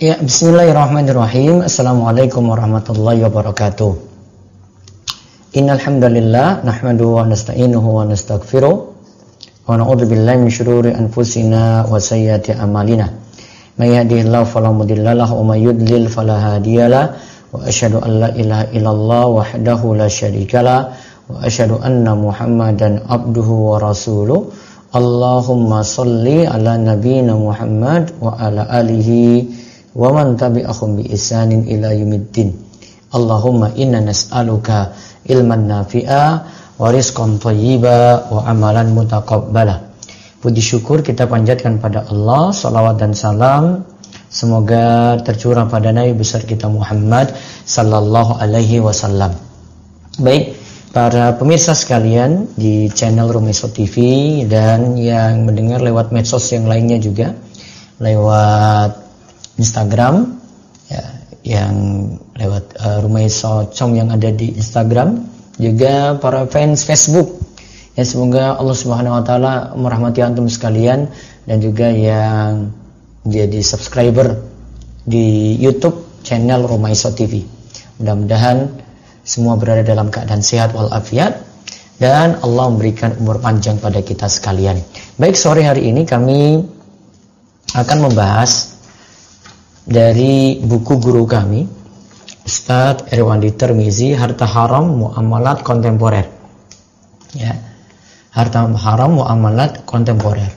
Ya, bismillahirrahmanirrahim. Assalamualaikum warahmatullahi wabarakatuh. Innal hamdalillah nahmaduhu wa nasta'inuhu wa nastaghfiruh wa na'udzu billahi min shururi anfusina wa sayyiati a'malina. May yahdihillahu fala mudilla lahu wa may yudlil fala hadiyalah. Wa asyhadu an la ilaha illallah wahdahu la syarikalah wa asyhadu anna Muhammadan abduhu wa rasuluh. Allahumma shalli ala nabiyyina Muhammad wa ala alihi wa man tabi'ahum bi ihsanin ila yaumiddin. Allahumma inna nas'aluka ilman nafi'a wa rizqan thayyiba wa amalan mutaqabbala. Puji syukur kita panjatkan pada Allah, salawat dan salam semoga tercurah pada Nabi besar kita Muhammad sallallahu alaihi wasallam. Baik, para pemirsa sekalian di channel Rumaiso TV dan yang mendengar lewat medsos yang lainnya juga, lewat Instagram ya, yang lewat Rumaiso.com yang ada di Instagram, juga para fans Facebook ya, semoga Allah Subhanahu wa taala merahmati antum sekalian, dan juga yang jadi subscriber di YouTube channel Rumaiso TV. Mudah-mudahan semua berada dalam keadaan sehat walafiat dan Allah memberikan umur panjang pada kita sekalian. Baik, sore hari ini kami akan membahas dari buku guru kami Ustadz Irwandi Tirmizi, Harta Haram Muamalat Kontemporer ya, Harta Haram Muamalat Kontemporer.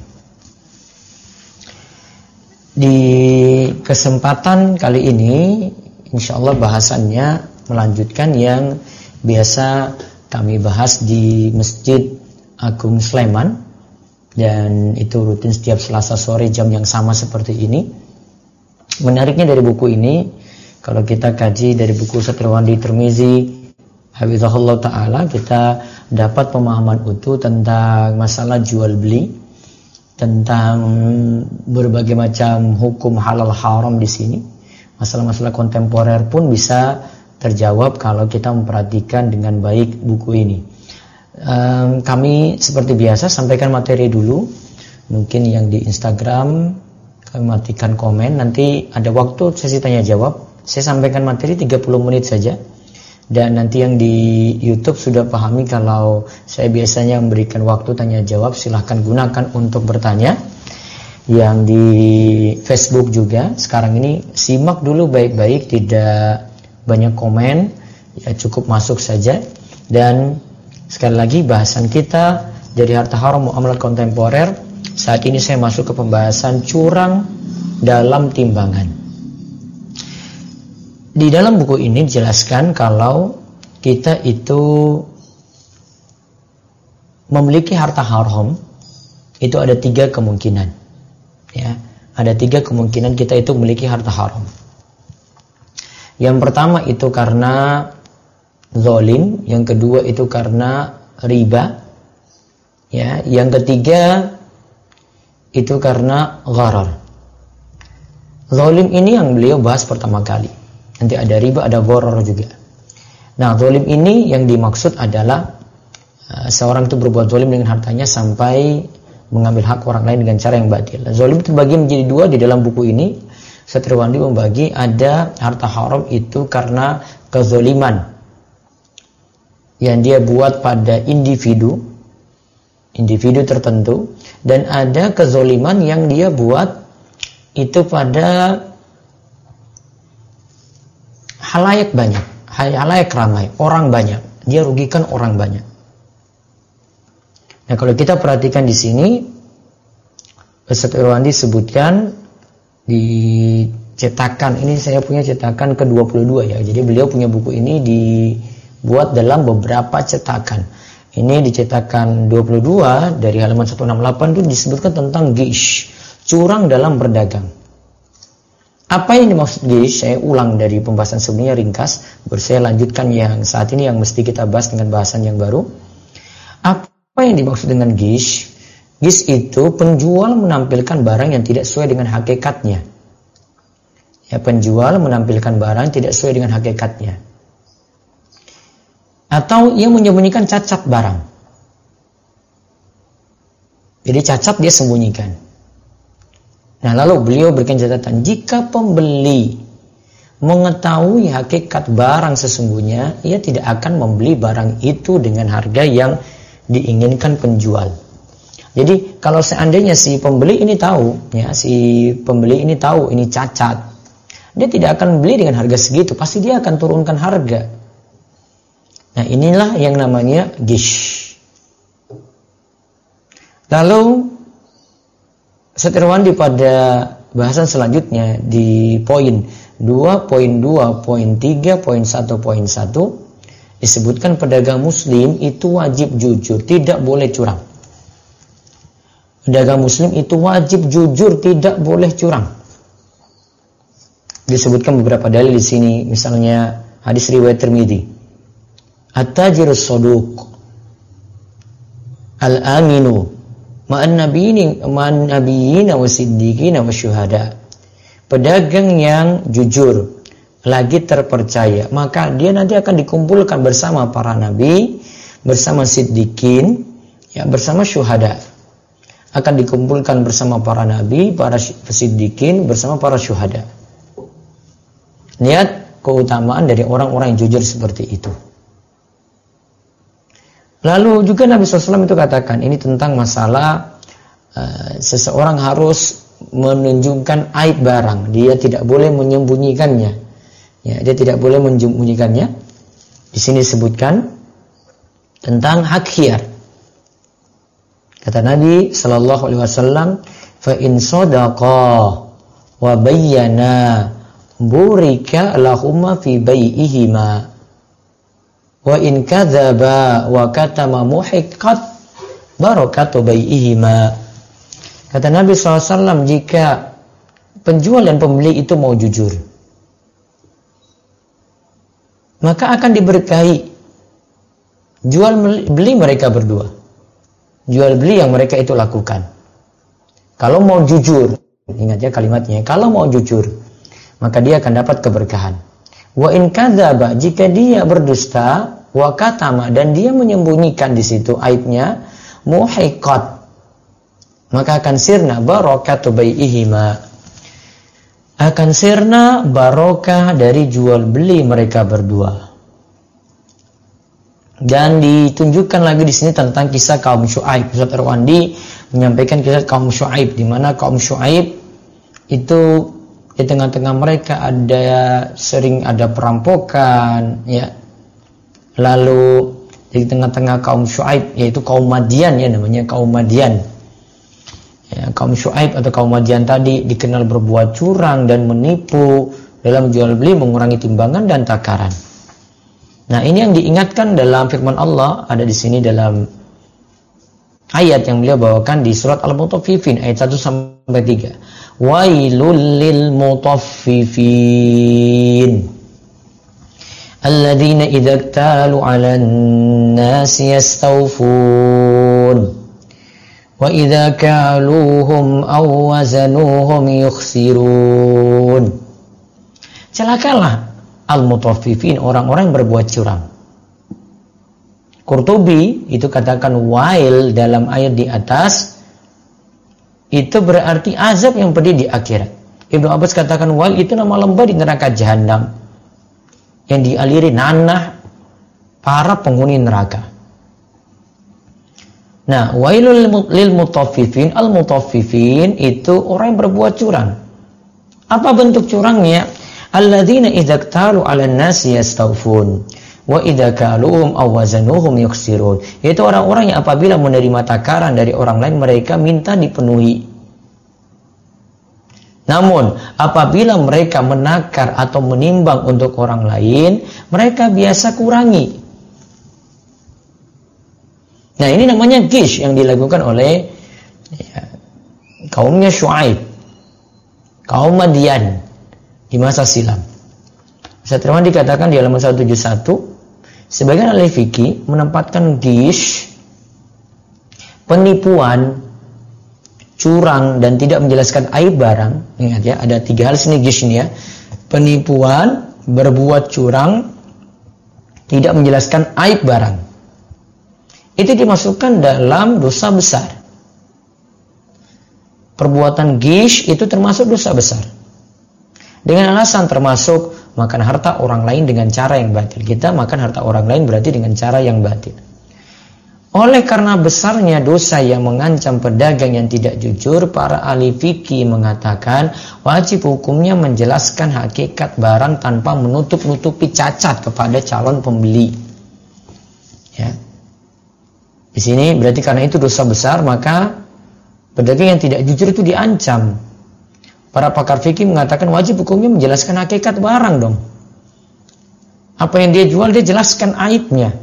Di kesempatan kali ini insyaallah bahasannya melanjutkan yang biasa kami bahas di Masjid Agung Sleman, dan itu rutin setiap Selasa sore jam yang sama seperti ini. Menariknya dari buku ini, kalau kita kaji dari buku Ustadz Irwandi Tirmizi hafizahullah ta'ala, kita dapat pemahaman utuh tentang masalah jual beli, tentang berbagai macam hukum halal haram di sini. Masalah-masalah kontemporer pun bisa terjawab kalau kita memperhatikan dengan baik buku ini. Kami seperti biasa sampaikan materi dulu, mungkin yang di Instagram kami matikan komen, nanti ada waktu sesi tanya jawab, saya sampaikan materi 30 menit saja. Dan nanti yang di YouTube sudah pahami kalau saya biasanya memberikan waktu tanya jawab, silahkan gunakan untuk bertanya. Yang di Facebook juga sekarang ini simak dulu baik-baik, tidak banyak komen ya, cukup masuk saja. Dan sekali lagi bahasan kita dari Harta Haram Muamalat Kontemporer. Saat ini saya masuk ke pembahasan curang dalam timbangan. Di dalam buku ini dijelaskan kalau kita itu memiliki harta haram, itu ada 3 kemungkinan. Ya, ada 3 kemungkinan kita itu memiliki harta haram. Yang pertama itu karena zalim, yang kedua itu karena riba, ya, yang ketiga itu karena gharar. Zalim ini yang beliau bahas pertama kali. Nanti ada riba, ada gharar juga. Nah, zalim ini yang dimaksud adalah seorang itu berbuat zalim dengan hartanya sampai mengambil hak orang lain dengan cara yang batil. Zalim terbagi menjadi 2 di dalam buku ini. Ustadz Irwandi membagi, ada harta haram itu karena kezaliman yang dia buat pada individu tertentu, dan ada kezaliman yang dia buat itu pada halayak banyak, halayak ramai, orang banyak, dia rugikan orang banyak. Nah, kalau kita perhatikan di sini, Ustadz Irwandi sebutkan di cetakan ini, saya punya cetakan ke-22 ya. Jadi beliau punya buku ini dibuat dalam beberapa cetakan. Ini di cetakan 22 dari halaman 168 itu disebutkan tentang ghish, curang dalam berdagang. Apa yang dimaksud ghish? Saya ulang dari pembahasan sebelumnya ringkas, baru saya lanjutkan yang saat ini yang mesti kita bahas dengan bahasan yang baru. Apa yang dimaksud dengan ghish? Ghish itu penjual menampilkan barang yang tidak sesuai dengan hakikatnya. Ya, penjual menampilkan barang tidak sesuai dengan hakikatnya. Atau ia menyembunyikan cacat barang. Jadi cacat dia sembunyikan. Nah, lalu beliau berikan catatan, jika pembeli mengetahui hakikat barang sesungguhnya, ia tidak akan membeli barang itu dengan harga yang diinginkan penjual. Jadi kalau seandainya si pembeli ini tahu, ya, si pembeli ini tahu ini cacat, dia tidak akan beli dengan harga segitu, pasti dia akan turunkan harga. Nah, inilah yang namanya gish. Lalu seterwan pada bahasan selanjutnya di poin 2.2.3.1.1 disebutkan pedagang muslim itu wajib jujur, tidak boleh curang. Pedagang muslim itu wajib jujur, tidak boleh curang. Disebutkan beberapa dalil di sini, misalnya hadis riwayat Tirmidzi. At-tajirus saduq al-aminu ma'an nabiyyin wa siddiqin wa syuhada. Pedagang yang jujur lagi terpercaya, maka dia nanti akan dikumpulkan bersama para nabi, bersama siddiqin, ya, bersama syuhada. Akan dikumpulkan bersama para nabi, para siddiqin, bersama para syuhada. Lihat keutamaan dari orang-orang yang jujur seperti itu. Lalu juga Nabi SAW itu katakan, ini tentang masalah seseorang harus menunjukkan aib barang, dia tidak boleh menyembunyikannya. Ya, dia tidak boleh menyembunyikannya. Di sini disebutkan tentang hak khiyar. Kata Nabi sallallahu alaihi wasallam, "Fa in sadaqa wa bayyana burika lahumma fi bai'ihima wa in kadzaba wa katama muhiqqat barakatu bai'ihima." Kata Nabi SAW, jika penjual dan pembeli itu mau jujur, maka akan diberkahi jual beli mereka berdua, jual beli yang mereka itu lakukan. Kalau mau jujur, ingat ya kalimatnya, kalau mau jujur, maka dia akan dapat keberkahan. Wa in kadzaba, jika dia berdusta, wa katama, dan dia menyembunyikan di situ aibnya, muhiqqat, maka akan sirna barakatu bai'ihima, akan sirna barokah dari jual beli mereka berdua. Dan ditunjukkan lagi di sini tentang kisah kaum Syuaib. Ustaz Irwandi menyampaikan kisah kaum Syuaib, di mana kaum Syuaib itu di tengah-tengah mereka sering ada perampokan, ya. Lalu di tengah-tengah kaum Syuaib, yaitu kaum Madian, ya, namanya kaum Madian. Ya, kaum Syuaib atau kaum Madian tadi dikenal berbuat curang dan menipu dalam jual beli, mengurangi timbangan dan takaran. Nah, ini yang diingatkan dalam firman Allah, ada di sini dalam ayat yang beliau bawakan di surat Al-Mutaffifin ayat 1 sampai 3. Wailul lil mutaffifin alladzina idza iktalu 'alan nasi yastawfun wa idza kaluhum aw wazanuhum yukhsirun. Celakalah al-mutaffifin, orang-orang yang berbuat curang. Qurtubi itu katakan wail dalam ayat di atas itu berarti azab yang pedih di akhirat. Ibnu Abbas katakan wail itu nama lembah di neraka jahanam yang dialiri nanah para penghuni neraka. Nah, wailul lil mutaffifin, al-mutaffifin itu orang yang berbuat curang. Apa bentuk curangnya? Alladzina idza iktalu 'alan nasi yastawfun wa idza kaluhum aw wazanuhum yukhsirun. Itu orang-orang yang apabila menerima takaran dari orang lain mereka minta dipenuhi. Namun apabila mereka menakar atau menimbang untuk orang lain, mereka biasa kurangi. Nah, ini namanya gish yang dilakukan oleh kaumnya Syuaib, kaum Madian di masa silam. Ustaz Irwan dikatakan di halaman 171, sebagian ahli fikih menempatkan gish, penipuan, curang dan tidak menjelaskan aib barang. Ingat ya, ada 3 hal sini gish ini ya. Penipuan, berbuat curang, tidak menjelaskan aib barang. Itu dimasukkan dalam dosa besar. perbuatan ghish itu termasuk dosa besar. Dengan alasan termasuk makan harta orang lain dengan cara yang batil. Kita makan harta orang lain berarti dengan cara yang batil. Oleh karena besarnya dosa yang mengancam pedagang yang tidak jujur, para ahli fikih mengatakan wajib hukumnya menjelaskan hakikat barang tanpa menutup-nutupi cacat kepada calon pembeli. Ya. Di sini berarti karena itu dosa besar, maka pedagang yang tidak jujur itu diancam. Para pakar fikih mengatakan wajib hukumnya menjelaskan hakikat barang dong. Apa yang dia jual dia jelaskan aibnya.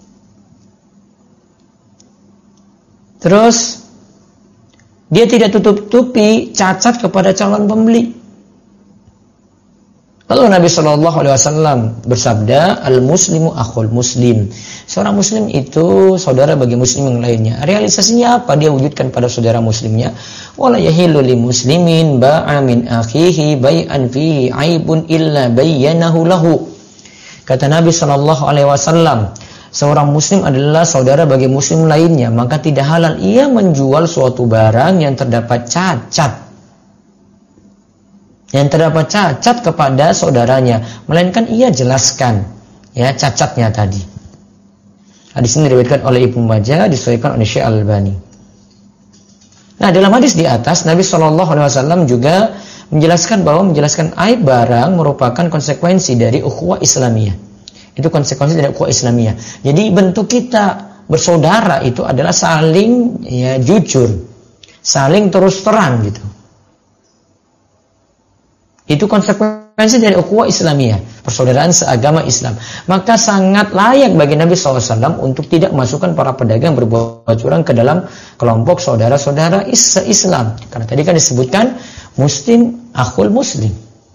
Terus dia tidak tutup-tutupi cacat kepada calon pembeli. Lalu Nabi SAW bersabda, al-muslimu akhul muslim. Seorang muslim itu saudara bagi muslim yang lainnya. Realisasinya apa? Dia wujudkan pada saudara muslimnya. Wala yahillu li muslimin ba'a min akhihi bai'an fihi aibun illa bayyanahu lahu. Kata Nabi SAW, seorang muslim adalah saudara bagi muslim lainnya, maka tidak halal ia menjual suatu barang yang terdapat cacat. Yang terdapat cacat kepada saudaranya, melainkan ia jelaskan ya cacatnya tadi. Hadis ini diriwayatkan oleh Ibnu Majah, disahihkan oleh Syekh Al-Albani. Nah, dalam hadis di atas Nabi SAW juga menjelaskan bahwa menjelaskan aib barang merupakan konsekuensi dari ukhuwah Islamiyah. Itu konsekuensi dari ukhuwah Islamiyah. Jadi bentuk kita bersaudara itu adalah saling ya jujur, saling terus terang gitu. Itu konsekuensi dari ukhuwah Islamiyah, persaudaraan seagama Islam. Maka sangat layak bagi Nabi SAW untuk tidak masukkan para pedagang berbuat curang ke dalam kelompok saudara-saudara Islam. Karena tadi kan disebutkan muslim akhul muslim.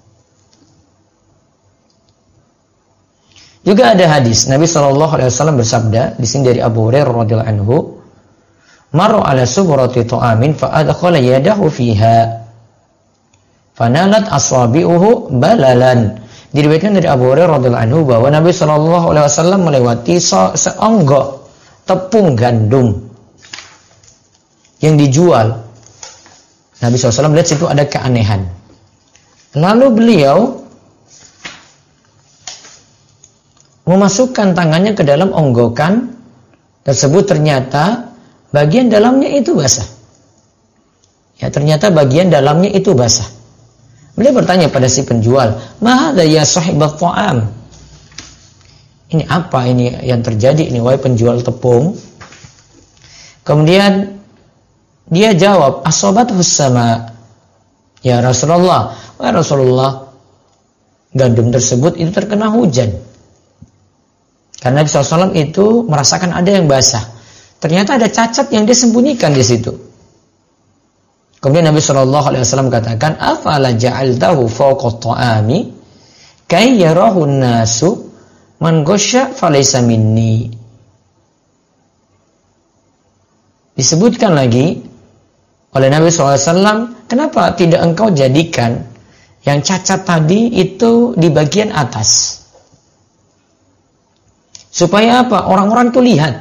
Juga ada hadis Nabi SAW bersabda di sini dari Abu Hurairah radhiyallahu anhu, "Marra ala subrati ta'amin fa adkhala yadahu fiha fanalat aswabi'uhu balalan." Diriwayatkan dari Abu Hurairah radhiyallahu anhu bahwa Nabi SAW melewati seonggok tepung gandum yang dijual. Nabi SAW melihat situ ada keanehan. Lalu beliau memasukkan tangannya ke dalam onggokan tersebut, ternyata bagian dalamnya itu basah. Ya, ternyata bagian dalamnya itu basah. Beliau bertanya pada si penjual, "Ma hadza ya sahibat ta'am?" Ini apa ini yang terjadi ini wahai penjual tepung? Kemudian dia jawab, "Asabathu sama." Ya Rasulullah, wahai Rasulullah, gandum tersebut itu terkena hujan. Karena Nabi SAW itu merasakan ada yang basah. Ternyata ada cacat yang dia sembunyikan di situ. Kemudian Nabi SAW katakan, "Afala ja'altahu fawqa ta'ami kay yarahu an-nasu man ghasya falaysa minni." Disebutkan lagi oleh Nabi SAW, kenapa tidak engkau jadikan yang cacat tadi itu di bagian atas? Supaya apa? Orang-orang itu lihat.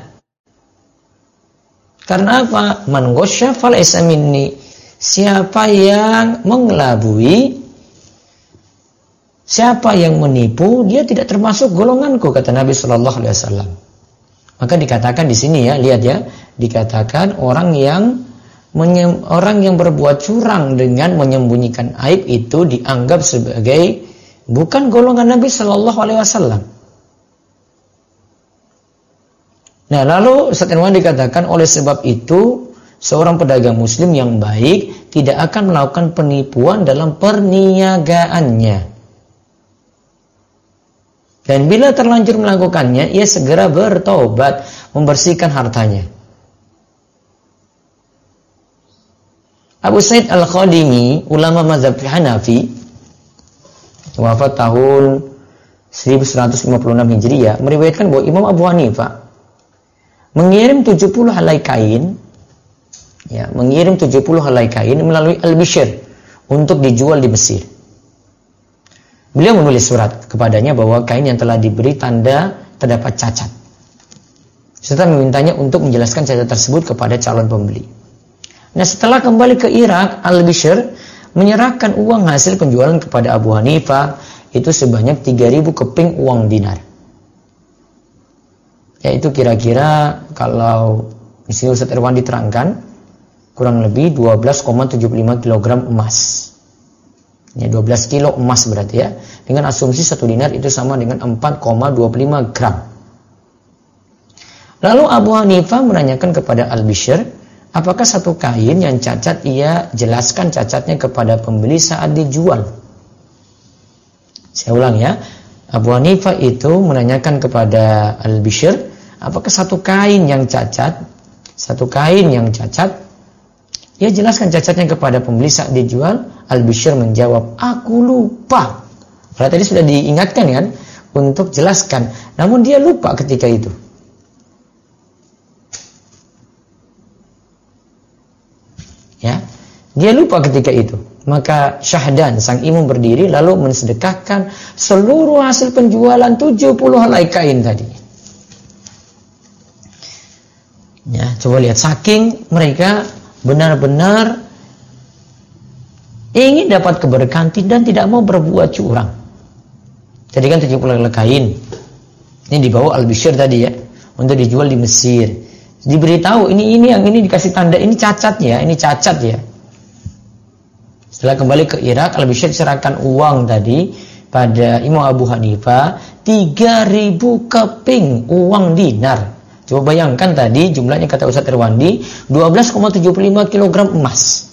Karena apa? Man ghasya falaysa minni. Siapa yang mengelabui, siapa yang menipu, dia tidak termasuk golonganku, kata Nabi Shallallahu Alaihi Wasallam. Maka dikatakan di sini ya, lihat ya, dikatakan orang yang berbuat curang dengan menyembunyikan aib itu dianggap sebagai bukan golongan Nabi Shallallahu Alaihi Wasallam. Nah, lalu setelah dikatakan oleh sebab itu seorang pedagang muslim yang baik tidak akan melakukan penipuan dalam perniagaannya. Dan bila terlanjur melakukannya, ia segera bertobat, membersihkan hartanya. Abu Sa'id Al-Khadimi, ulama mazhab Hanafi, wafat tahun 1156 Hijriah, meriwayatkan bahwa Imam Abu Hanifah mengirim 70 helai kain, ya, mengirim 70 helai kain melalui Al-Bishr untuk dijual di Mesir. Beliau menulis surat kepadanya bahwa kain yang telah diberi tanda terdapat cacat, serta memintanya untuk menjelaskan cacat tersebut kepada calon pembeli. Nah, setelah kembali ke Irak, Al-Bishr menyerahkan uang hasil penjualan kepada Abu Hanifah itu sebanyak 3.000 keping uang dinar. Yaitu kira-kira kalau di sini Ustaz Irwan diterangkan kurang lebih 12,75 kg emas. Ya, 12 kilo emas berarti ya. Dengan asumsi 1 dinar itu sama dengan 4,25 gram. Lalu Abu Hanifah menanyakan kepada Al-Bishr, apakah satu kain yang cacat ia jelaskan cacatnya kepada pembeli saat dijual? Saya ulang ya. Abu Hanifah itu menanyakan kepada Al-Bishr, apakah satu kain yang cacat, ia jelaskan cacatnya kepada pembeli saat dijual? Al-Bishr menjawab, aku lupa. Kalau tadi sudah diingatkan kan untuk jelaskan, namun dia lupa ketika itu. Ya, dia lupa ketika itu. Maka Syahdan sang imam berdiri lalu mensedekahkan seluruh hasil penjualan 70 helai kain tadi. Ya, coba lihat, saking mereka benar-benar ingin dapat keberkahan dan tidak mau berbuat curang. Jadi kan 70 helai kain ini dibawa Al-Bishr tadi ya untuk dijual di Mesir. Diberitahu ini yang ini dikasih tanda ini cacat ya. Setelah kembali ke Irak, Al-Bishr serahkan uang tadi pada Imam Abu Hanifah 3.000 keping uang dinar. Coba bayangkan tadi jumlahnya kata Ustaz Irwandi 12,75 kg emas.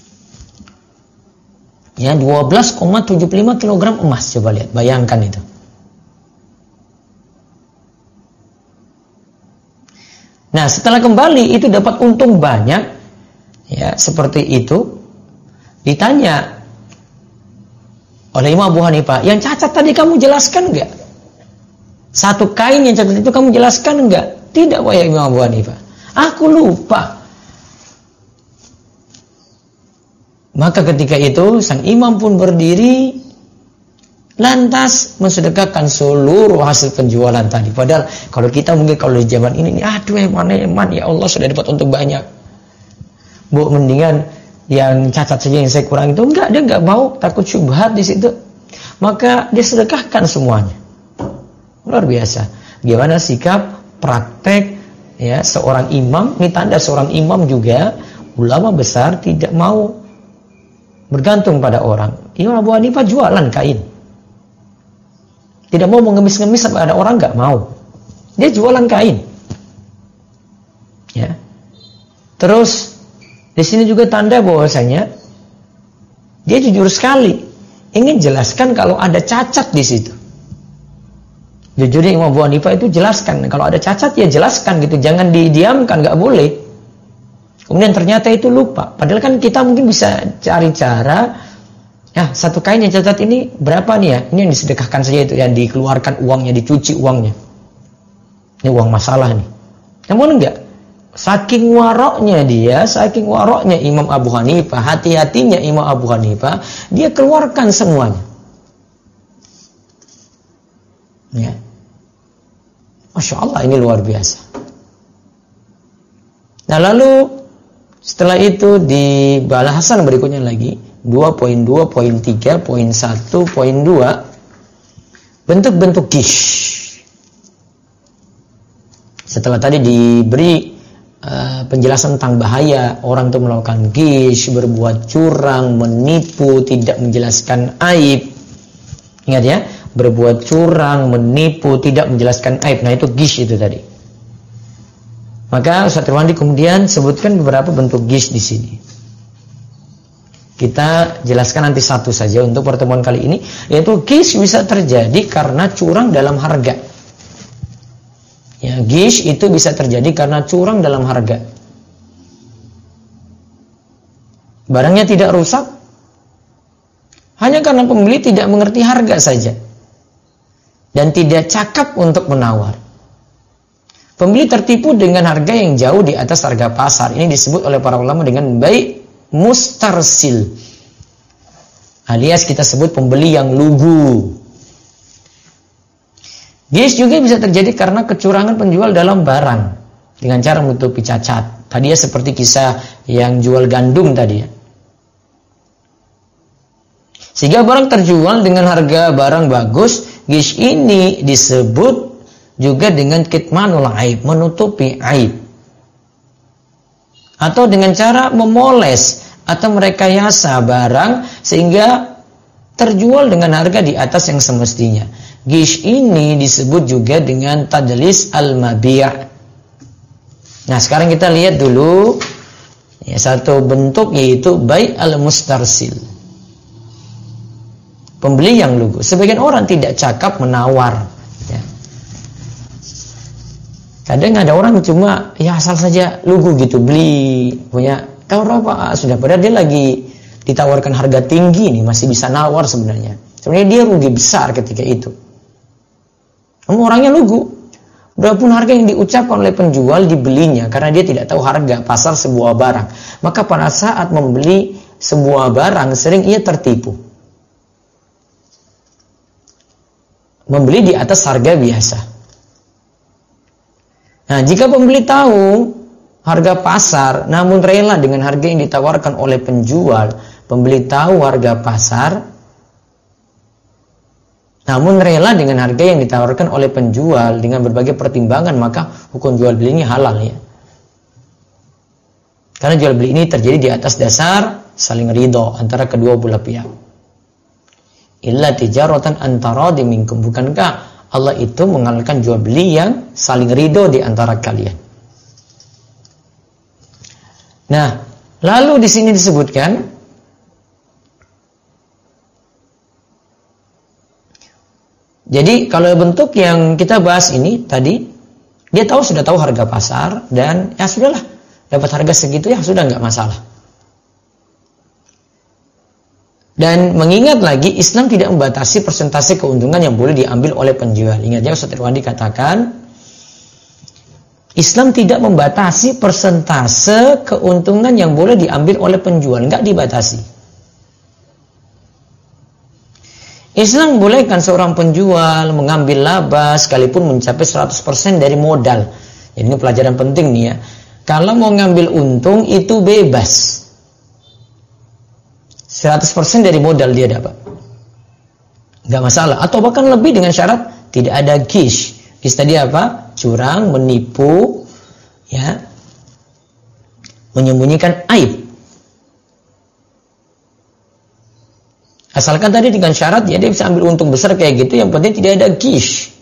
Ya, 12,75 kg emas, coba lihat, bayangkan itu. Nah, setelah kembali itu dapat untung banyak, ya seperti itu. Ditanya oleh Imam Abu Hanifah, yang cacat tadi kamu jelaskan enggak? Satu kain yang cacat itu kamu jelaskan enggak? Tidak, wahai Imam Abu Hanifah. Aku lupa. Maka ketika itu sang imam pun berdiri lantas mensedekahkan seluruh hasil penjualan tadi. Padahal kalau kita mungkin kalau di zaman ini, aduh eman ya Allah sudah dapat untung banyak. Bu, mendingan yang cacat saja yang saya kurang itu. Enggak, dia enggak mau, takut syubhat di situ. Maka dia sedekahkan semuanya. Luar biasa. Gimana sikap praktek ya seorang imam, ini tanda seorang imam juga, ulama besar tidak mau bergantung pada orang. Imam Abu Hanifah jualan kain. Tidak mau mengemis-ngemis pada orang, enggak mau. Dia jualan kain. Ya. Terus di sini juga tanda bahwasanya dia jujur sekali ingin jelaskan kalau ada cacat di situ. Jujurnya Imam Abu Hanifah itu jelaskan kalau ada cacat ya jelaskan gitu, jangan didiamkan, enggak boleh. Kemudian ternyata itu lupa. Padahal kan kita mungkin bisa cari cara, ya satu kain yang cacat ini berapa nih ya? Ini yang disedekahkan saja itu, yang dikeluarkan uangnya, dicuci uangnya. Ini uang masalah nih. Namun enggak. Saking waroknya Imam Abu Hanifah, hati-hatinya Imam Abu Hanifah, dia keluarkan semuanya. Ya. Masya Allah, ini luar biasa. Nah lalu setelah itu di balasan berikutnya lagi 2.2.3.1.2 bentuk-bentuk gish. Setelah tadi diberi penjelasan tentang bahaya orang itu melakukan gish, berbuat curang, menipu, tidak menjelaskan aib. Ingat ya, berbuat curang, menipu, tidak menjelaskan aib. Nah itu gish itu tadi. Maka Ustaz Irwandi kemudian sebutkan beberapa bentuk gish di sini. Kita jelaskan nanti satu saja untuk pertemuan kali ini, yaitu gish bisa terjadi karena curang dalam harga. Ya, gish itu bisa terjadi karena curang dalam harga. Barangnya tidak rusak hanya karena pembeli tidak mengerti harga saja dan tidak cakap untuk menawar. Pembeli tertipu dengan harga yang jauh di atas harga pasar. Ini disebut oleh para ulama dengan bai' mustarsil. Alias kita sebut pembeli yang lugu. Gish juga bisa terjadi karena kecurangan penjual dalam barang dengan cara menutupi cacat. Tadi ya seperti kisah yang jual gandum tadi ya. Sehingga barang terjual dengan harga barang bagus, gish ini disebut juga dengan kitmanul aib, menutupi aib. Atau dengan cara memoles atau merekayasa barang sehingga terjual dengan harga di atas yang semestinya. Gish ini disebut juga dengan tadlis al-mabi'. Nah, sekarang kita lihat dulu ya, satu bentuk yaitu bai' al-mustarsil. Pembeli yang lugu. Sebagian orang tidak cakap menawar ya. Kadang ada orang cuma ya asal saja lugu gitu, beli punya tahu apa sudah, padahal dia lagi ditawarkan harga tinggi nih, masih bisa nawar sebenarnya. Sebenarnya dia rugi besar ketika itu. Kamu orangnya lugu. Berapapun harga yang diucapkan oleh penjual dibelinya karena dia tidak tahu harga pasar sebuah barang. Maka pada saat membeli sebuah barang sering ia tertipu. Membeli di atas harga biasa. Nah, jika pembeli tahu harga pasar namun rela dengan harga yang ditawarkan oleh penjual, pembeli tahu harga pasar namun rela dengan harga yang ditawarkan oleh penjual dengan berbagai pertimbangan, maka hukum jual beli ini halal ya. Karena jual beli ini terjadi di atas dasar saling ridho antara kedua belah pihak. Illa tijaratan antara minkum. Bukankah Allah itu menghalalkan jual beli yang saling ridho di antara kalian? Nah, lalu di sini disebutkan jadi kalau bentuk yang kita bahas ini tadi, dia sudah tahu harga pasar dan ya sudahlah, dapat harga segitu ya sudah nggak masalah. Dan mengingat lagi Islam tidak membatasi persentase keuntungan yang boleh diambil oleh penjual. Ingat ya Ustaz Irwandi katakan, Islam tidak membatasi persentase keuntungan yang boleh diambil oleh penjual, nggak dibatasi. Islam membolehkan seorang penjual mengambil laba sekalipun mencapai 100% dari modal. Jadi ini pelajaran penting nih ya. Kalau mau ngambil untung itu bebas. 100% dari modal dia dapat. Enggak masalah. Atau bahkan lebih dengan syarat tidak ada gish. Gish tadi apa? Curang, menipu, ya. Menyembunyikan aib. Asalkan tadi dengan syarat ya dia bisa ambil untung besar kayak gitu, yang penting tidak ada gish.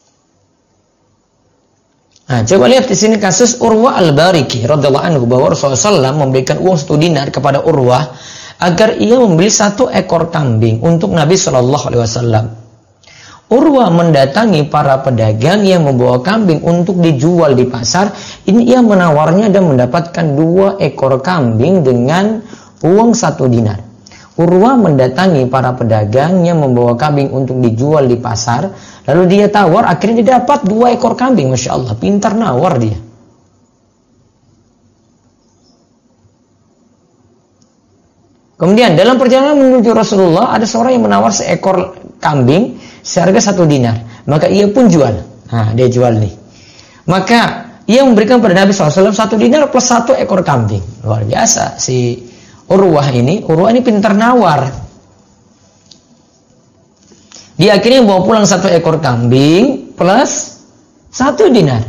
Nah, coba lihat di sini kasus Urwah al-Bariki radhiyallahu anhu, bahwa Rasulullah SAW memberikan uang 1 dinar kepada Urwah agar ia membeli 1 ekor kambing untuk Nabi SAW. Urwah mendatangi para pedagang yang membawa kambing untuk dijual di pasar. Ini ia menawarnya dan mendapatkan 2 ekor kambing dengan uang 1 dinar. Urwah mendatangi para pedagang yang membawa kambing untuk dijual di pasar. Lalu dia tawar, akhirnya dia dapat 2 ekor kambing. Masya Allah, pintar nawar dia. Kemudian dalam perjalanan menuju Rasulullah, ada seorang yang menawar seekor kambing seharga 1 dinar. Maka ia pun jual. Nah, dia jual nih. Maka ia memberikan pada Nabi SAW 1 dinar plus 1 ekor kambing. Luar biasa si Urwah ini pintar nawar. Dia akhirnya bawa pulang 1 ekor kambing plus 1 dinar.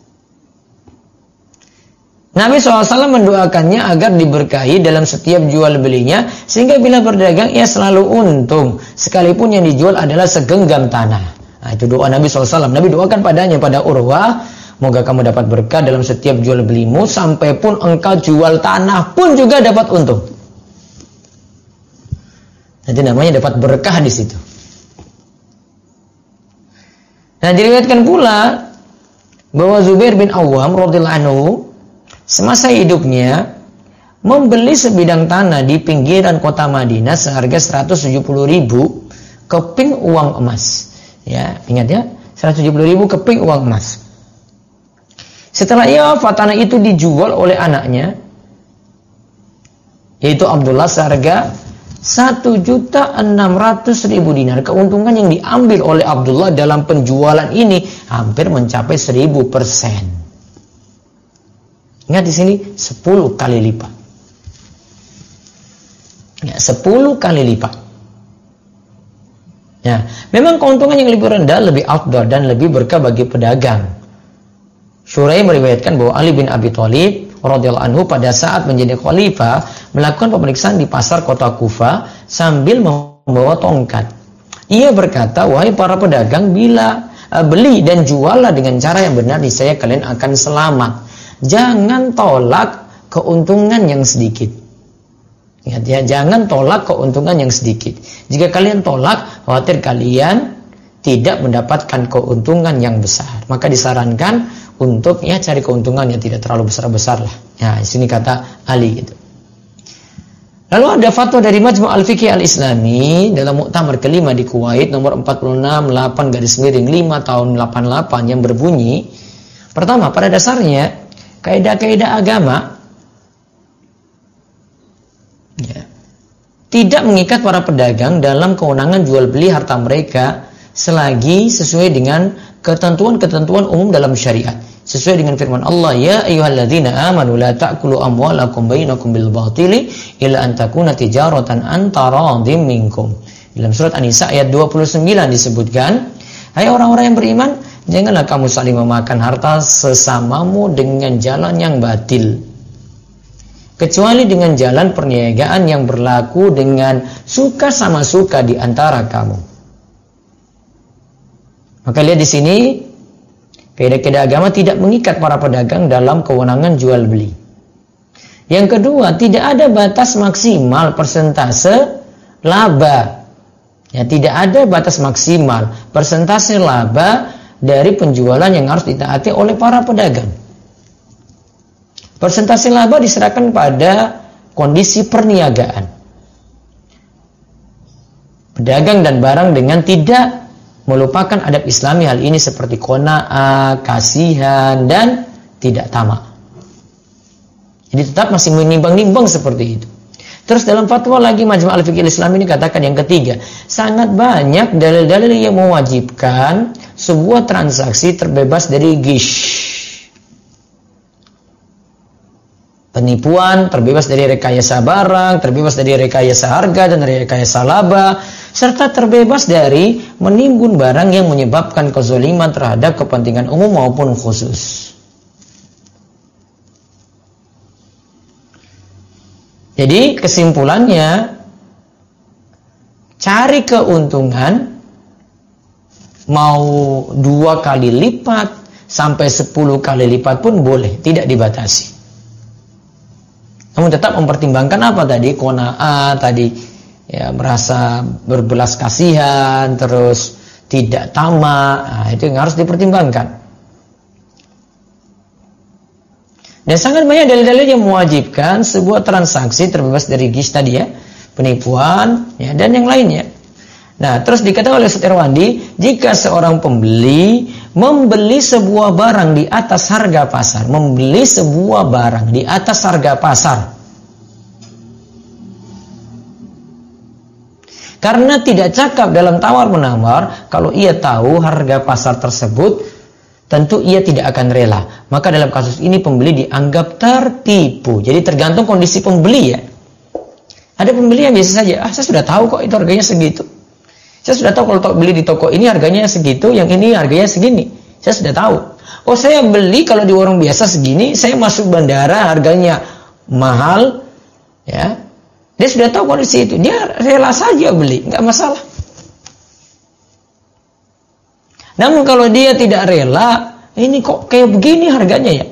Nabi SAW mendoakannya agar diberkahi dalam setiap jual belinya, sehingga bila berdagang ia selalu untung, sekalipun yang dijual adalah segenggam tanah. Nah, itu doa Nabi SAW. Nabi doakan padanya, pada Urwah, moga kamu dapat berkah dalam setiap jual belimu, sampai pun engkau jual tanah pun juga dapat untung. Nanti namanya dapat berkah di situ. Nah, diriwayatkan pula bahwa Zubair bin Awam radhiyallahu anhu semasa hidupnya membeli sebidang tanah di pinggiran kota Madinah seharga 170.000 keping uang emas. Ya, ingat ya, 170.000 keping uang emas. Setelah ia wafat, tanah itu dijual oleh anaknya, yaitu Abdullah, seharga 1.600.000 dinar. Keuntungan yang diambil oleh Abdullah dalam penjualan ini hampir mencapai 1000%. Ingat di sini 10 kali lipat. Ya, 10 kali lipat. Ya, memang keuntungan yang lebih rendah lebih outdoor dan lebih berkah bagi pedagang. Syurai meriwayatkan bahwa Ali bin Abi Thalib radhiyallahu anhu pada saat menjadi khalifah melakukan pemeriksaan di pasar kota Kufa sambil membawa tongkat. Ia berkata, "Wahai para pedagang, bila beli dan juallah dengan cara yang benar, niscaya kalian akan selamat. Jangan tolak keuntungan yang sedikit." Ingat ya, jangan tolak keuntungan yang sedikit. Jika kalian tolak, khawatir kalian tidak mendapatkan keuntungan yang besar. Maka disarankan untuk ya cari keuntungan yang tidak terlalu besar-besar lah. Ya, di sini kata Ali gitu. Lalu ada fatwa dari Majmu' Al-Fiqh Al-Islami dalam muktamar kelima di Kuwait nomor 46/8/5 tahun 88 yang berbunyi, pertama, pada dasarnya kaidah-kaidah agama ya, tidak mengikat para pedagang dalam kewenangan jual beli harta mereka selagi sesuai dengan ketentuan-ketentuan umum dalam syariat. Sesuai dengan firman Allah, "Ya ayyuhalladzina amanu la ta'kulu amwalakum bainakum bil batili illa an takuna tijaratan an taradhim minkum." Dalam surat An-Nisa ayat 29 disebutkan, "Hai orang-orang yang beriman, janganlah kamu saling memakan harta sesamamu dengan jalan yang batil, kecuali dengan jalan perniagaan yang berlaku dengan suka sama suka di antara kamu." Maka lihat di sini, kaidah-kaidah agama tidak mengikat para pedagang dalam kewenangan jual beli. Yang kedua, tidak ada batas maksimal persentase laba. Ya, tidak ada batas maksimal persentase laba dari penjualan yang harus ditaati oleh para pedagang. Persentase laba diserahkan pada kondisi perniagaan. Pedagang dan barang dengan tidak melupakan adab Islami hal ini seperti qanaah, kasihan, dan tidak tamak. Jadi tetap masih menimbang-nimbang seperti itu. Terus dalam fatwa lagi Majmu' Al-Fiqh Al-Islami ini katakan yang ketiga, sangat banyak dalil-dalil yang mewajibkan sebuah transaksi terbebas dari ghish. Penipuan, terbebas dari rekayasa barang, terbebas dari rekayasa harga dan rekayasa laba, serta terbebas dari menimbun barang yang menyebabkan kezaliman terhadap kepentingan umum maupun khusus. Jadi kesimpulannya, cari keuntungan mau 2 kali lipat sampai 10 kali lipat pun boleh, tidak dibatasi. Namun tetap mempertimbangkan apa tadi? Qanaah tadi, ya, merasa berbelas kasihan, terus tidak tamak. Nah, itu yang harus dipertimbangkan. Dan sangat banyak dalil-dalil yang mewajibkan sebuah transaksi terbebas dari ghish tadi ya, penipuan, ya, dan yang lainnya. Nah, terus dikatakan oleh Ustaz Irwandi, jika seorang pembeli membeli sebuah barang di atas harga pasar, membeli sebuah barang di atas harga pasar, karena tidak cakap dalam tawar-menawar, kalau ia tahu harga pasar tersebut, tentu ia tidak akan rela. Maka dalam kasus ini pembeli dianggap tertipu. Jadi tergantung kondisi pembeli ya. Ada pembeli yang biasa saja, saya sudah tahu kok itu harganya segitu. Saya sudah tahu kalau beli di toko ini harganya segitu, yang ini harganya segini. Saya sudah tahu. Oh, saya beli kalau di warung biasa segini, saya masuk bandara harganya mahal, ya. Dia sudah tahu kondisi itu, dia rela saja beli, nggak masalah. Namun kalau dia tidak rela, ini kok kayak begini harganya ya,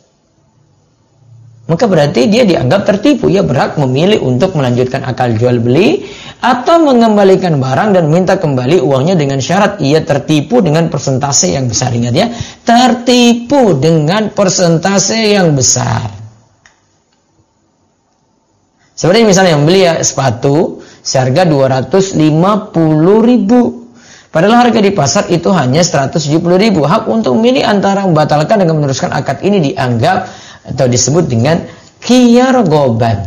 maka berarti dia dianggap tertipu. Ia berhak memilih untuk melanjutkan akad jual beli atau mengembalikan barang dan minta kembali uangnya dengan syarat ia tertipu dengan persentase yang besar. Ingat ya, tertipu dengan persentase yang besar. Seperti misalnya yang beli ya, sepatu seharga 250.000, padahal harga di pasar itu hanya 170.000. Hak untuk memilih antara membatalkan dengan meneruskan akad ini dianggap atau disebut dengan khiyar goban.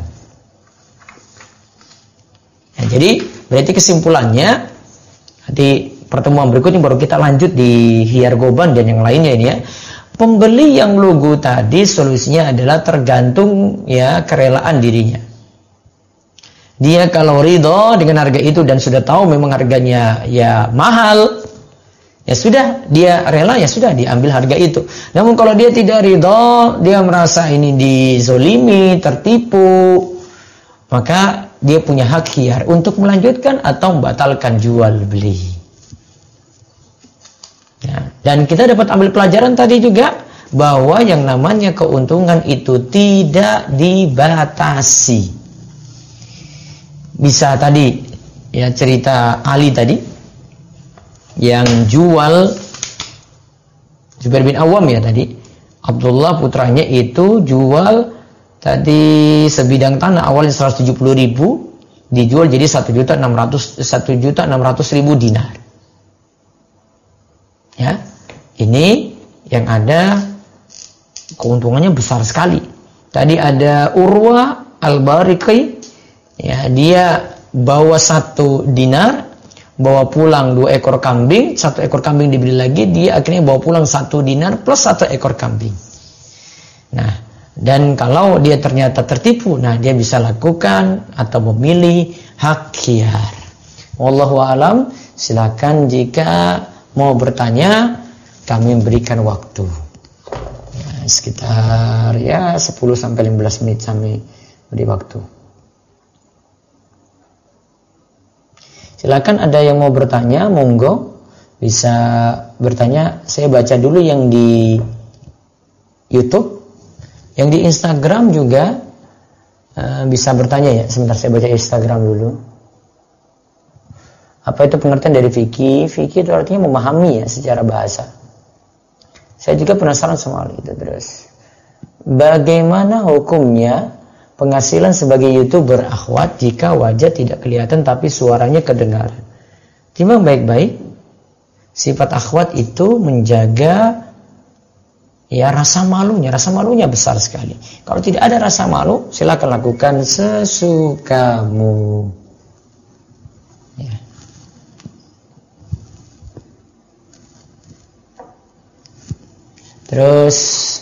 Nah, jadi berarti kesimpulannya di pertemuan berikutnya baru kita lanjut di khiyar goban dan yang lainnya ini ya. Pembeli yang lugu tadi solusinya adalah tergantung ya kerelaan dirinya. Dia kalau ridho dengan harga itu dan sudah tahu memang harganya ya mahal, ya sudah dia rela, ya sudah diambil harga itu. Namun kalau dia tidak ridho, dia merasa ini dizolimi, tertipu, maka dia punya hak khiyar untuk melanjutkan atau membatalkan jual beli. Ya, dan kita dapat ambil pelajaran tadi juga bahwa yang namanya keuntungan itu tidak dibatasi. Bisa tadi ya cerita Ali tadi yang jual Zubair bin Awam ya tadi. Abdullah putranya itu jual tadi sebidang tanah awalnya 170.000 dijual jadi 1.600.000 dinar. Ya, ini yang ada keuntungannya besar sekali. Tadi ada Urwa al-Bariqi, ya dia bawa 1 dinar, bawa pulang 2 ekor kambing, 1 ekor kambing dibeli lagi, dia akhirnya bawa pulang 1 dinar plus 1 ekor kambing. Nah, dan kalau dia ternyata tertipu, nah dia bisa lakukan atau memilih hak khiyar. Wallahu a'lam. Silakan jika mau bertanya, kami berikan waktu ya, sekitar ya 10-15 menit kami beri waktu. Silakan ada yang mau bertanya, monggo bisa bertanya. Saya baca dulu yang di YouTube, yang di Instagram juga bisa bertanya ya. Sebentar saya baca Instagram dulu. Apa itu pengertian dari fikih? Fikih itu artinya memahami ya secara bahasa. Saya juga penasaran sama hal itu terus. Bagaimana hukumnya penghasilan sebagai YouTuber akhwat jika wajah tidak kelihatan tapi suaranya kedengaran? Timbang baik-baik. Sifat akhwat itu menjaga ya rasa malunya besar sekali. Kalau tidak ada rasa malu, silakan lakukan sesukamu. Ya. Terus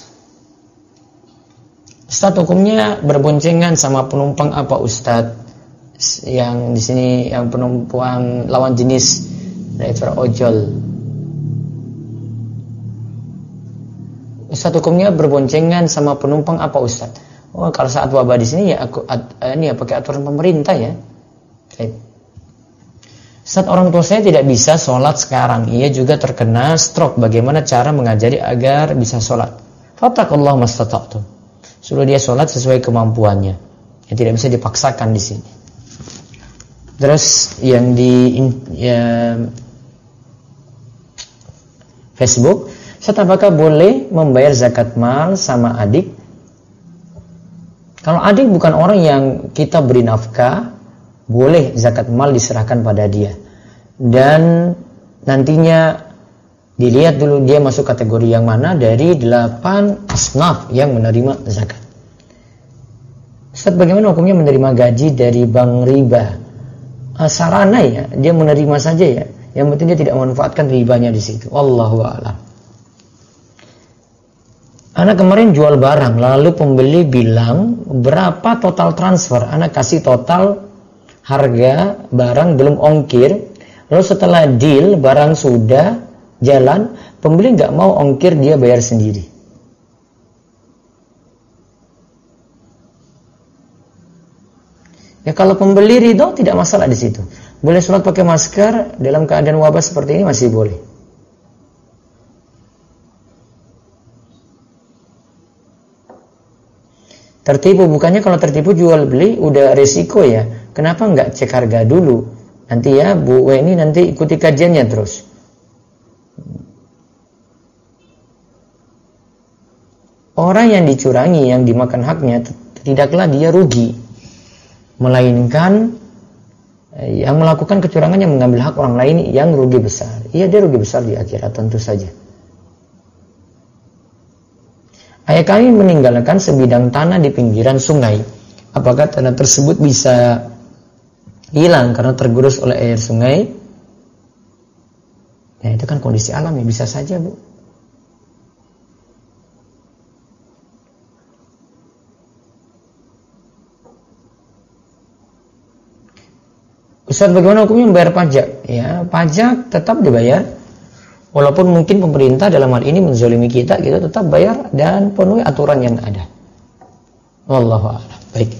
Ustaz, hukumnya berboncengan sama penumpang apa Ustaz? Yang di sini yang penumpang lawan jenis driver ojol. Ustaz, hukumnya berboncengan sama penumpang apa Ustaz? Oh, kalau saat wabah di sini ya ini ya pakai aturan pemerintah ya. Ustaz, orang tua saya tidak bisa sholat sekarang. Ia juga terkena stroke. Bagaimana cara mengajari agar bisa sholat? Fattaqullaha mastata'tum. Suruh dia sholat sesuai kemampuannya. Yang tidak bisa dipaksakan di sini. Terus yang di Facebook, Ustaz, apakah boleh membayar zakat mal sama adik? Kalau adik bukan orang yang kita beri nafkah, boleh zakat mal diserahkan pada dia. Dan nantinya dilihat dulu dia masuk kategori yang mana dari 8 asnaf yang menerima zakat. Ustaz, bagaimana hukumnya menerima gaji dari bank riba? Sarana ya, dia menerima saja ya. Yang penting dia tidak memanfaatkan ribanya di situ. Wallahu a'lam. Anak kemarin jual barang, lalu pembeli bilang berapa total transfer? Anak kasih total harga barang belum ongkir. Lalu setelah deal barang sudah jalan, pembeli nggak mau ongkir, dia bayar sendiri. Ya kalau pembeli ridho tidak masalah di situ. Boleh sholat pakai masker dalam keadaan wabah seperti ini masih boleh. Tertipu, bukannya kalau tertipu jual beli udah resiko ya. Kenapa nggak cek harga dulu? Nanti ya Bu ini nanti ikuti kajiannya terus. Orang yang dicurangi, yang dimakan haknya, tidaklah dia rugi, melainkan yang melakukan kecurangan yang mengambil hak orang lain yang rugi besar. Iya, dia rugi besar di akhirat tentu saja. Ayah kami meninggalkan sebidang tanah di pinggiran sungai. Apakah tanah tersebut bisa hilang karena tergerus oleh air sungai? Ya itu kan kondisi alam ya, bisa saja Bu. Ustaz, bagaimana hukumnya membayar pajak? Ya, pajak tetap dibayar. Walaupun mungkin pemerintah dalam hal ini menzalimi kita tetap bayar dan penuhi aturan yang ada. Wallahu a'lam. Baik.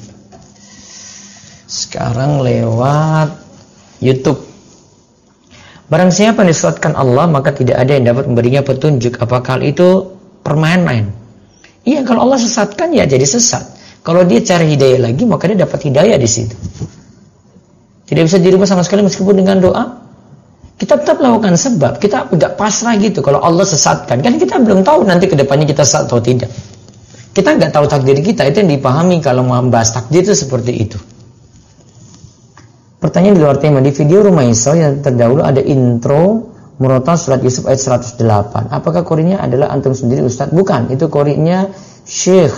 Sekarang lewat YouTube. Barang siapa yang disesatkan Allah, maka tidak ada yang dapat memberinya petunjuk. Apakah itu permain-main? Iya, kalau Allah sesatkan ya jadi sesat. Kalau dia cari hidayah lagi, maka dia dapat hidayah di situ. Tidak bisa dirubah sama sekali meskipun dengan doa. Kita tetap lakukan sebab, kita tidak pasrah gitu. Kalau Allah sesatkan, kan kita belum tahu nanti ke depannya kita sesat atau tidak. Kita nggak tahu takdir kita, itu yang dipahami kalau membahas takdir itu seperti itu. Pertanyaan di luar tema, di video Rumah Isra yang terdahulu ada intro Murotal Surat Yusuf ayat 108. Apakah qori'nya adalah antum sendiri Ustaz? Bukan, itu qori'nya Syekh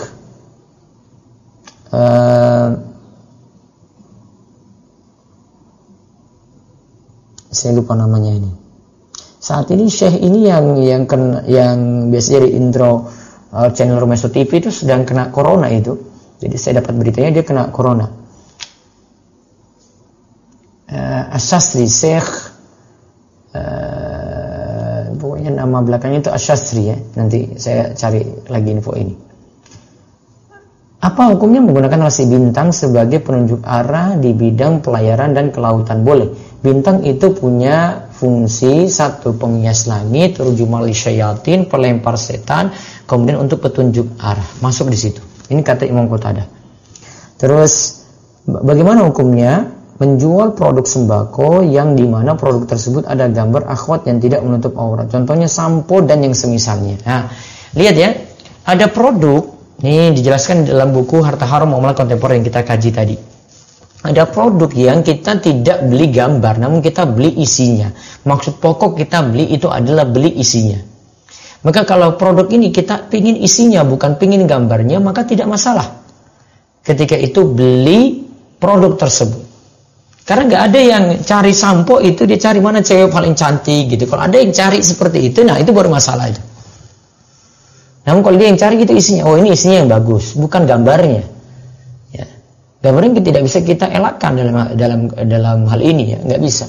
saya lupa namanya ini. Saat ini Syekh ini yang biasanya di intro channel Rumah Isra TV itu sedang kena corona itu. Jadi saya dapat beritanya dia kena corona. Asyasri Syekh pokoknya nama belakangnya itu Asyasri ya. Nanti saya cari lagi info ini. Apa hukumnya menggunakan rasi bintang sebagai penunjuk arah di bidang pelayaran dan kelautan? Boleh. Bintang itu punya fungsi satu, penghias langit, rujumal syayatin, pelempar setan, kemudian untuk petunjuk arah. Masuk di situ. Ini kata Imam Qatadah. Terus bagaimana hukumnya menjual produk sembako yang dimana produk tersebut ada gambar akhwat yang tidak menutup aurat? Contohnya sampo dan yang semisalnya. Nah, lihat ya, ada produk, ini dijelaskan dalam buku Harta Haram Muamalah Kontemporer yang kita kaji tadi. Ada produk yang kita tidak beli gambar, namun kita beli isinya. Maksud pokok kita beli itu adalah beli isinya. Maka kalau produk ini kita pingin isinya, bukan pingin gambarnya, maka tidak masalah. Ketika itu beli produk tersebut. Karena nggak ada yang cari sampo itu, dia cari mana cewek paling cantik gitu. Kalau ada yang cari seperti itu, nah itu baru masalah itu. Namun kalau dia yang cari gitu isinya, oh ini isinya yang bagus, bukan gambarnya. Ya. Gambarnya tidak bisa kita elakkan dalam hal ini ya, nggak bisa.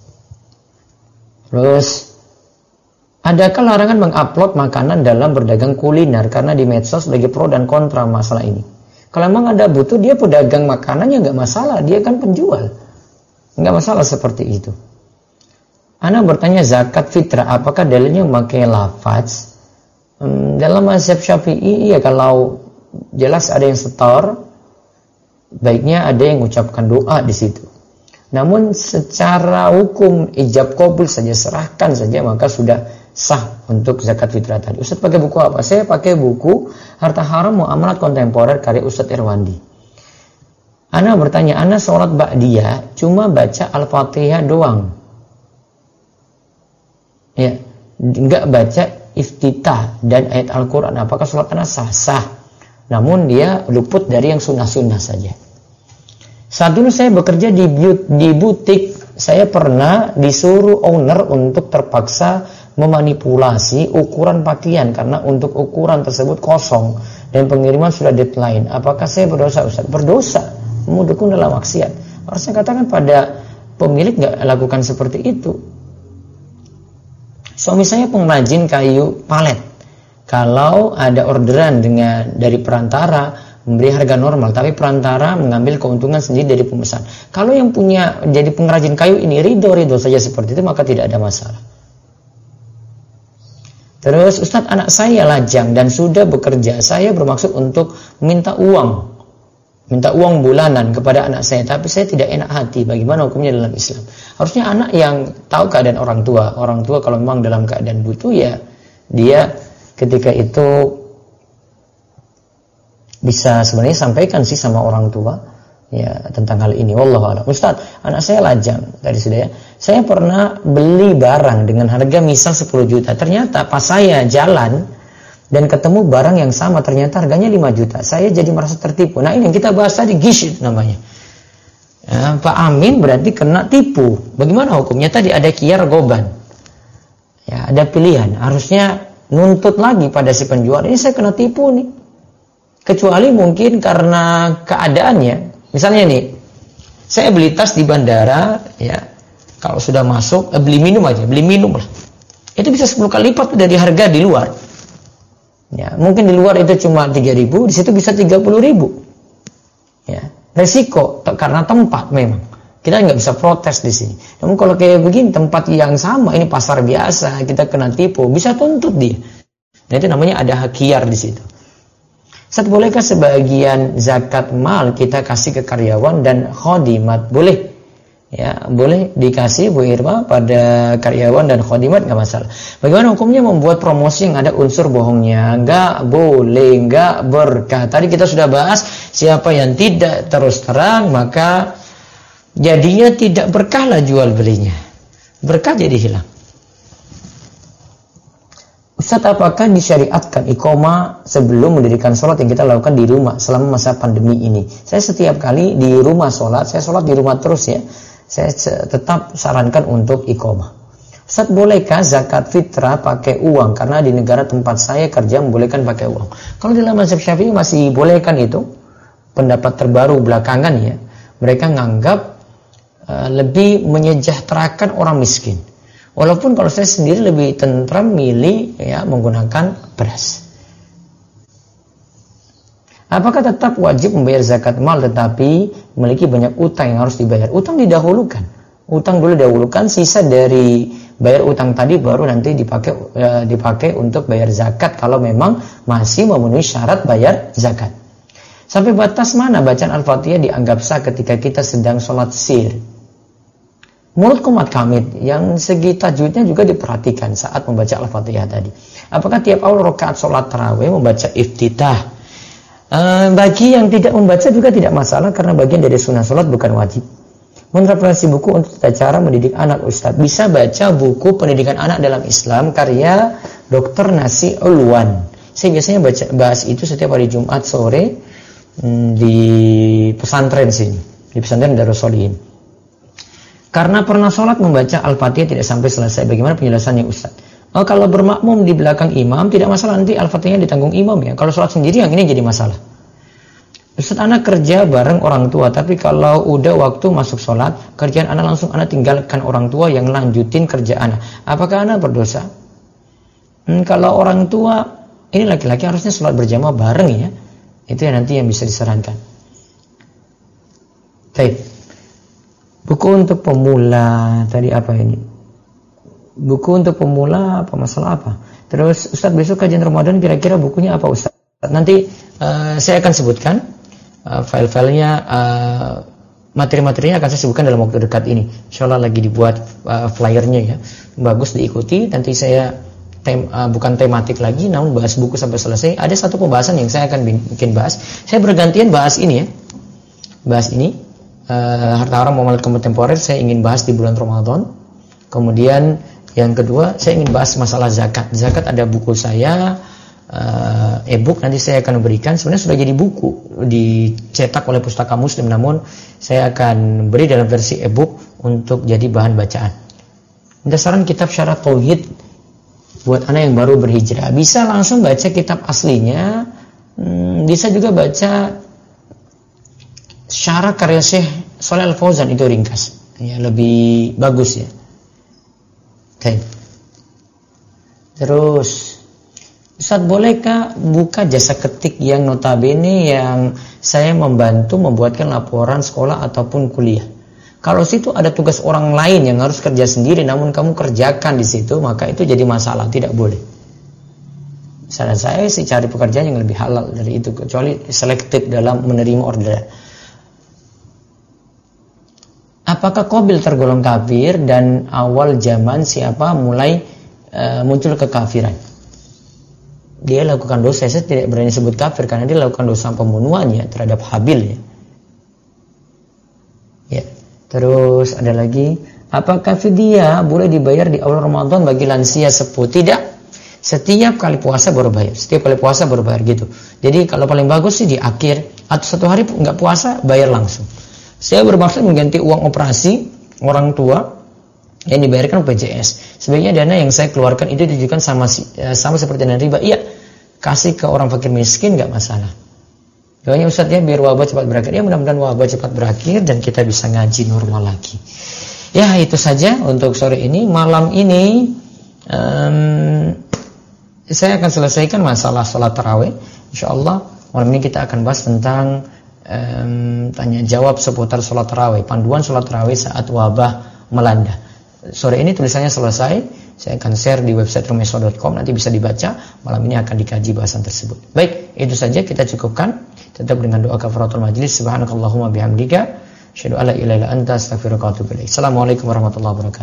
Terus, adakah larangan mengupload makanan dalam berdagang kuliner karena di medsos sebagai pro dan kontra masalah ini? Kalau memang ada butuh, dia pedagang makanannya nggak masalah, dia kan penjual. Nggak masalah seperti itu. Ana bertanya zakat fitrah, apakah dalilnya memakai lafaz? Dalam mazhab Syafi'i, ya kalau jelas ada yang setor, baiknya ada yang mengucapkan doa di situ. Namun secara hukum ijab qabul saja, serahkan saja, maka sudah sah untuk zakat fitrah tadi. Ustaz pakai buku apa? Saya pakai buku Harta Haram Muamalah Kontemporer karya Ustaz Irwandi. Ana bertanya, ana sholat ba'diyah cuma baca Al-Fatihah doang. Ya, enggak baca iftitah dan ayat Al-Quran. Apakah sholat ana sah? Sah. Namun dia luput dari yang sunnah-sunnah saja. Saat dulu saya bekerja di butik, saya pernah disuruh owner untuk terpaksa memanipulasi ukuran pakaian karena untuk ukuran tersebut kosong dan pengiriman sudah deadline. Apakah saya berdosa Ustaz? Berdosa, mendukung dalam maksiat. Harusnya katakan pada pemilik nggak lakukan seperti itu. Suami saya pengrajin kayu palet. Kalau ada orderan dari perantara memberi harga normal, tapi perantara mengambil keuntungan sendiri dari pemesan. Kalau yang punya jadi pengrajin kayu ini ridho saja seperti itu, maka tidak ada masalah. Terus Ustadz, anak saya lajang dan sudah bekerja. Saya bermaksud untuk minta uang bulanan kepada anak saya, tapi saya tidak enak hati. Bagaimana hukumnya dalam Islam? Harusnya anak yang tahu keadaan orang tua. Orang tua kalau memang dalam keadaan butuh, ya dia ketika itu bisa sebenarnya sampaikan sih sama orang tua ya tentang hal ini. Wallahu a'lam. Ustaz, anak saya lajang tadi sudah ya. Saya pernah beli barang dengan harga misal 10 juta. Ternyata pas saya jalan dan ketemu barang yang sama, ternyata harganya 5 juta. Saya jadi merasa tertipu. Nah, ini yang kita bahas tadi, ghish namanya. Ya, Pak Amin berarti kena tipu. Bagaimana hukumnya? Tadi ada khiyar goban. Ya, ada pilihan. Harusnya nuntut lagi pada si penjual. Ini saya kena tipu nih. Kecuali mungkin karena keadaannya. Misalnya nih, Saya beli tas di bandara, ya. Kalau sudah masuk, beli minum aja, beli minum lah. Itu bisa 10 kali lipat dari harga di luar. Ya, mungkin di luar itu cuma 3.000, di situ bisa 30.000. Ya, resiko karena tempat memang. Kita nggak bisa protes di sini. Namun kalau kayak begini tempat yang sama, ini pasar biasa, kita kena tipu, bisa tuntut dia. Nah, itu namanya ada hakiyar di situ. Ustaz, bolehkah sebagian zakat mal kita kasih ke karyawan dan khodimat? Boleh. Ya, boleh dikasih Bu Irma pada karyawan dan khodimat, nggak masalah. Bagaimana hukumnya membuat promosi yang ada unsur bohongnya? Nggak boleh, nggak berkah. Tadi kita sudah bahas, siapa yang tidak terus terang maka jadinya tidak berkahlah jual belinya. Berkah jadi hilang. Ustaz, apakah disyariatkan iqamah sebelum mendirikan sholat yang kita lakukan di rumah selama masa pandemi ini? Saya setiap kali di rumah sholat, saya sholat di rumah terus ya. Saya tetap sarankan untuk iqamah. Ustaz, bolehkah zakat fitrah pakai uang? Karena di negara tempat saya kerja membolehkan pakai uang. Kalau dalam mazhab Syafi'i masih bolehkan itu. Pendapat terbaru belakangan ya. Mereka nganggap lebih menyejahterakan orang miskin. Walaupun kalau saya sendiri lebih tentram milih ya menggunakan beras. Apakah tetap wajib membayar zakat mal tetapi memiliki banyak utang yang harus dibayar? Utang didahulukan. Utang dulu didahulukan, sisa dari bayar utang tadi baru nanti dipakai untuk bayar zakat kalau memang masih memenuhi syarat bayar zakat. Sampai batas mana bacaan Al-Fatihah dianggap sah ketika kita sedang sholat sir? Menurut Qomat Kamid, yang segi tajwidnya juga diperhatikan saat membaca Al-Fatihah tadi. Apakah tiap awal rakaat sholat tarawih membaca iftitah? Bagi yang tidak membaca juga tidak masalah, karena bagian dari sunnah sholat bukan wajib. Menurut referensi buku untuk tata cara mendidik anak, Ustadz, bisa baca buku pendidikan anak dalam Islam karya Dr. Nasi Ulwan. Saya biasanya bahas itu setiap hari Jumat sore di pesantren sini, di pesantren Darus Sholihin. Karena pernah sholat membaca Al-Fatihah tidak sampai selesai. Bagaimana penjelasannya Ustaz? Kalau bermakmum di belakang imam tidak masalah, nanti Al-Fatihahnya ditanggung imam ya. Kalau sholat sendiri yang ini jadi masalah. Ustaz, anak kerja bareng orang tua, tapi kalau udah waktu masuk sholat, kerjaan anak langsung anak tinggalkan orang tua yang lanjutin kerja anak. Apakah anak berdosa? Kalau orang tua, ini laki-laki harusnya sholat berjamaah bareng ya. Itu yang nanti yang bisa disarankan. Baik. Buku untuk pemula, tadi apa ini? Buku untuk pemula, apa masalah apa? Terus Ustaz, besok kajian Ramadan kira-kira bukunya apa Ustaz? Nanti saya akan sebutkan file-filenya, materi-materinya akan saya sebutkan dalam waktu dekat ini. Insyaallah lagi dibuat flyernya ya. Bagus diikuti, nanti saya bukan tematik lagi, namun bahas buku sampai selesai. Ada satu pembahasan yang saya akan bikin bahas. Saya bergantian bahas ini ya. Bahas ini. Harta haram muamalat kontemporer saya ingin bahas di bulan Ramadan. Kemudian yang kedua saya ingin bahas masalah zakat. Zakat ada buku saya e-book, nanti saya akan berikan. Sebenarnya sudah jadi buku dicetak oleh Pustaka Muslim, namun saya akan beri dalam versi e-book untuk jadi bahan bacaan. Dasar kitab syarat tauhid buat anak yang baru berhijrah. Bisa langsung baca kitab aslinya, bisa juga baca syarah karya Syekh Shalih Al-Fauzan, itu ringkas ya, lebih bagus ya. Oke. Terus Ustaz, bolehkah buka jasa ketik yang notabene yang saya membantu membuatkan laporan sekolah ataupun kuliah? Kalau situ ada tugas orang lain yang harus kerja sendiri namun kamu kerjakan di situ, maka itu jadi masalah, tidak boleh. Saran saya sih cari pekerjaan yang lebih halal dari itu, kecuali selektif dalam menerima orderan. Apakah Qabil tergolong kafir dan awal zaman siapa mulai muncul kekafiran? Dia lakukan dosa, saya tidak berani sebut kafir karena dia lakukan dosa pembunuhannya terhadap Habil ya. Ya. Terus ada lagi, apakah fidyah boleh dibayar di awal Ramadan bagi lansia sepuh? Tidak. Setiap kali puasa baru bayar. Setiap kali puasa baru bayar gitu. Jadi kalau paling bagus sih di akhir atau satu hari nggak puasa bayar langsung. Saya bermaksud mengganti uang operasi orang tua yang dibayarkan BPJS. Sebaiknya dana yang saya keluarkan itu ditujukan sama seperti dana riba. Iya, kasih ke orang fakir miskin nggak masalah. Doanya Ustaz ya biar wabah cepat berakhir. Ya mudah-mudahan wabah cepat berakhir dan kita bisa ngaji normal lagi. Ya itu saja untuk sore ini. Malam ini saya akan selesaikan masalah sholat tarawih. InsyaAllah malam ini kita akan bahas tentang tanya jawab seputar sholat tarawih, panduan sholat tarawih saat wabah melanda. Sore ini tulisannya selesai. Saya akan share di website rumeso.com, nanti bisa dibaca. Malam ini akan dikaji bahasan tersebut. Baik, itu saja kita cukupkan. Tetap dengan doa kafaratul majlis. Subhanakallahumma bihamdika asyhadu an la ilaha illa anta astaghfiruka wa atubu ilaik. Assalamualaikum warahmatullahi wabarakatuh.